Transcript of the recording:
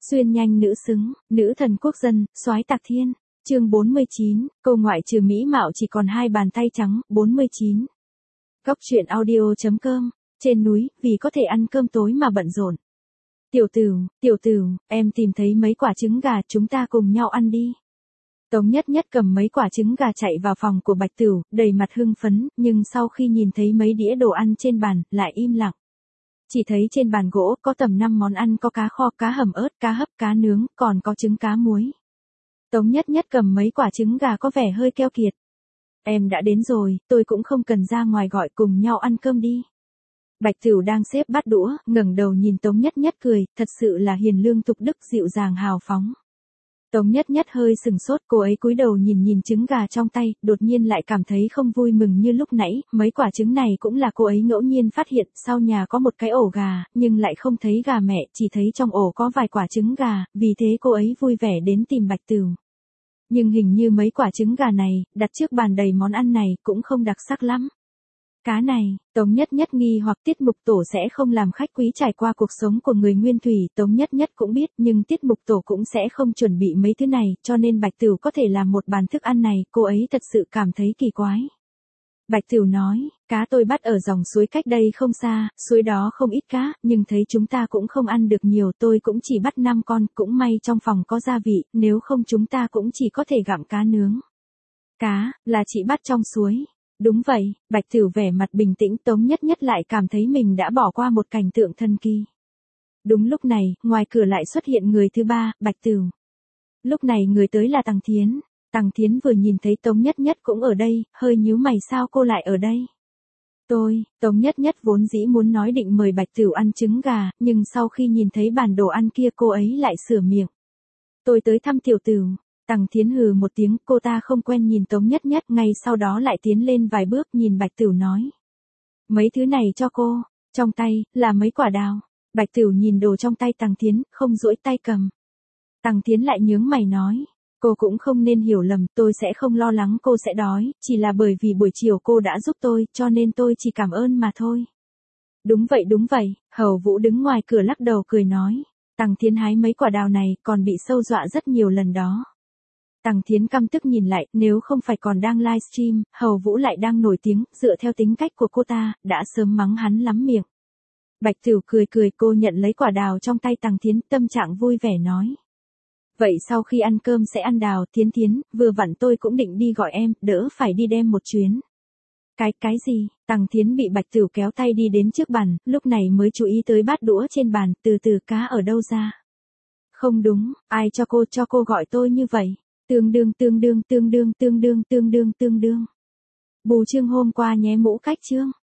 Xuyên nhanh nữ xứng, nữ thần quốc dân, soái tạc thiên. Chương 49, câu ngoại trừ mỹ mạo chỉ còn hai bàn tay trắng, 49. Góc truyện audio.com, trên núi, vì có thể ăn cơm tối mà bận rộn. Tiểu tử, em tìm thấy mấy quả trứng gà, chúng ta cùng nhau ăn đi. Tống Nhất Nhất cầm mấy quả trứng gà chạy vào phòng của Bạch Tửu, đầy mặt hưng phấn, nhưng sau khi nhìn thấy mấy đĩa đồ ăn trên bàn, lại im lặng. Chỉ thấy trên bàn gỗ có tầm 5 món ăn, có cá kho, cá hầm ớt, cá hấp, cá nướng, còn có trứng cá muối. Tống Nhất Nhất cầm mấy quả trứng gà có vẻ hơi keo kiệt. Em đã đến rồi, tôi cũng không cần ra ngoài gọi, cùng nhau ăn cơm đi. Bạch Tửu đang xếp bát đũa, ngẩng đầu nhìn Tống Nhất Nhất cười, thật sự là hiền lương tục đức, dịu dàng hào phóng. Tống Nhất Nhất hơi sừng sốt, cô ấy cúi đầu nhìn trứng gà trong tay, đột nhiên lại cảm thấy không vui mừng như lúc nãy, mấy quả trứng này cũng là cô ấy ngẫu nhiên phát hiện, sau nhà có một cái ổ gà, nhưng lại không thấy gà mẹ, chỉ thấy trong ổ có vài quả trứng gà, vì thế cô ấy vui vẻ đến tìm Bạch Tửu. Nhưng hình như mấy quả trứng gà này, đặt trước bàn đầy món ăn này, cũng không đặc sắc lắm. Cá này, Tống Nhất Nhất nghi hoặc tiết mục tổ sẽ không làm khách quý trải qua cuộc sống của người nguyên thủy, Tống Nhất Nhất cũng biết, nhưng tiết mục tổ cũng sẽ không chuẩn bị mấy thứ này, cho nên Bạch Tửu có thể làm một bàn thức ăn này, cô ấy thật sự cảm thấy kỳ quái. Bạch Tửu nói, cá tôi bắt ở dòng suối cách đây không xa, suối đó không ít cá, nhưng thấy chúng ta cũng không ăn được nhiều, tôi cũng chỉ bắt 5 con, cũng may trong phòng có gia vị, nếu không chúng ta cũng chỉ có thể gặm cá nướng. Cá, là chị bắt trong suối. Đúng vậy, Bạch Tửu vẻ mặt bình tĩnh, Tống Nhất Nhất lại cảm thấy mình đã bỏ qua một cảnh tượng thần kỳ. Đúng lúc này, ngoài cửa lại xuất hiện người thứ ba, Bạch Tửu. Lúc này người tới là Tằng Thiến. Tằng Thiến vừa nhìn thấy Tống Nhất Nhất cũng ở đây, hơi nhíu mày, sao cô lại ở đây? Tống Nhất Nhất vốn dĩ muốn nói định mời Bạch Tửu ăn trứng gà, nhưng sau khi nhìn thấy bản đồ ăn kia cô ấy lại sửa miệng. Tôi tới thăm tiểu Tửu. Tằng Thiến hừ một tiếng, cô ta không quen nhìn Tống Nhất Nhất, ngay sau đó lại tiến lên vài bước nhìn Bạch Tửu nói. Mấy thứ này cho cô, trong tay, là mấy quả đào. Bạch Tửu nhìn đồ trong tay Tằng Thiến, không duỗi tay cầm. Tằng Thiến lại nhướng mày nói. Cô cũng không nên hiểu lầm, tôi sẽ không lo lắng cô sẽ đói, chỉ là bởi vì buổi chiều cô đã giúp tôi, cho nên tôi chỉ cảm ơn mà thôi. Đúng vậy, Hầu Vũ đứng ngoài cửa lắc đầu cười nói. Tằng Thiến hái mấy quả đào này, còn bị sâu dọa rất nhiều lần đó. Tằng Thiến căm tức nhìn lại, nếu không phải còn đang livestream, Hầu Vũ lại đang nổi tiếng, dựa theo tính cách của cô ta, đã sớm mắng hắn lắm miệng. Bạch Tửu cười, cô nhận lấy quả đào trong tay Tằng Thiến, tâm trạng vui vẻ nói. Vậy sau khi ăn cơm sẽ ăn đào, Thiến, vừa vặn tôi cũng định đi gọi em, đỡ phải đi đem một chuyến. Cái gì? Tằng Thiến bị Bạch Tửu kéo tay đi đến trước bàn, lúc này mới chú ý tới bát đũa trên bàn, từ cá ở đâu ra? Không đúng, ai cho cô gọi tôi như vậy? Tương đương. Bù chương hôm qua nhé, mũ cách chương.